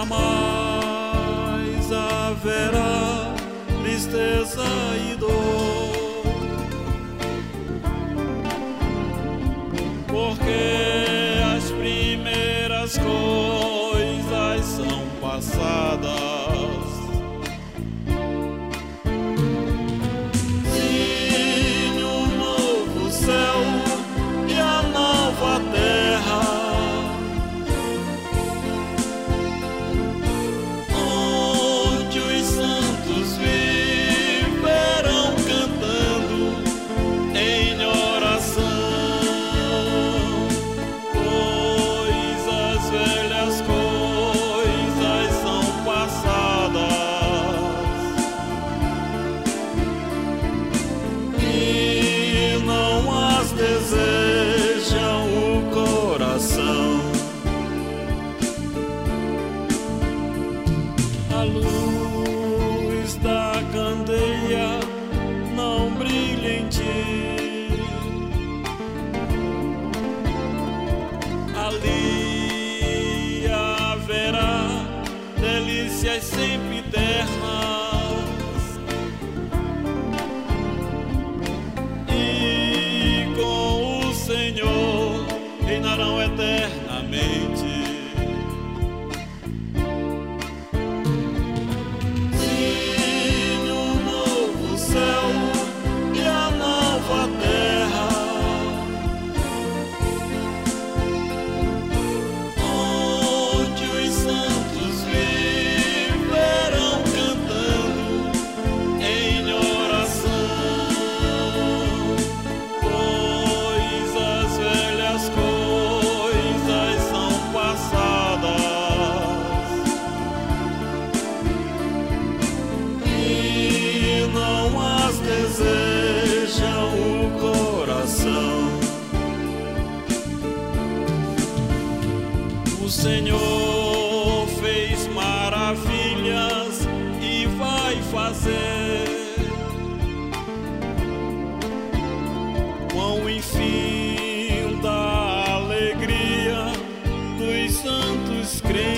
jamais haverá tristeza e dor, porque as primeiras coisas são passadas. Sim, o novo céu e a nova terra, onde os santos viverão cantando em oração, pois as velhas coisas são passadas e não as desejam o coração. A luz da candeia não brilha em ti, ali haverá delícias sempiternas e com o Senhor reinarão eternamente. Sim, o novo céu e a nova terra, onde os santos viverão cantando em oração, pois as velhas coisas são passadas e não as desejam o coração. O Senhor fez maravilhas e vai fazer. Quão infinda a alegria dos santos crentes.